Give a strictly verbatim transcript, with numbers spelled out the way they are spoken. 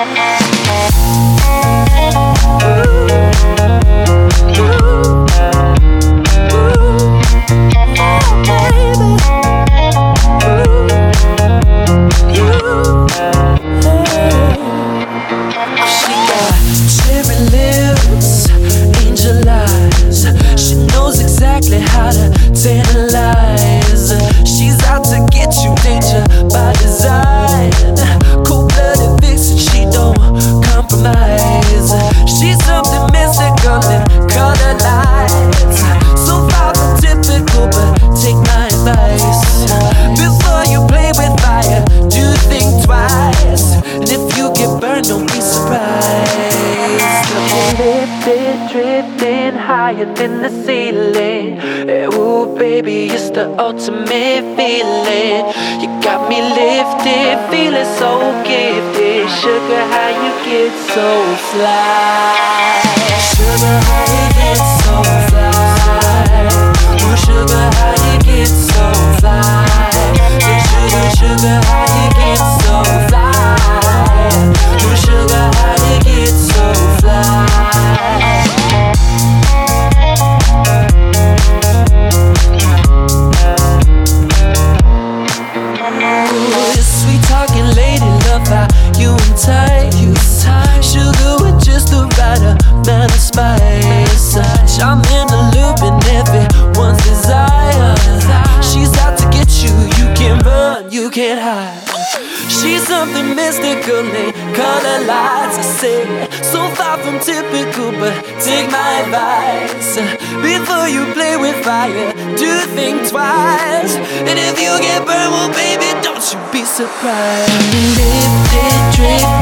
How to tantalize. She's out to get you, danger by design. Cold-blooded vixen, she don't compromise. She's something mystical in color lights. So far from typical, but take my advice. Before you play with fire, do think twice. And if you get burned, don't be surprised. Lifted, drifting higher than the ceiling. Ooh, baby, it's the ultimate feeling. You got me lifted, feeling so gifted. Sugar, how you get so fly? Sugar, how you get so fly? Ooh, sugar, how you get so fly? Hey, sugar, sugar, how you get so fly? Ooh, sugar, how you get so fly? Sweet talking lady, love how you entice. Sugar with just the right amount of spice. Charming, alluring, everyone's desire. She's out to get you, you can't run, you can't hide. She's something mystical in color lights. I say, so far from typical, but take my advice. Before you play with fire, do think twice. And if you get burned, well baby, don't you be surprised. Lifted, drifted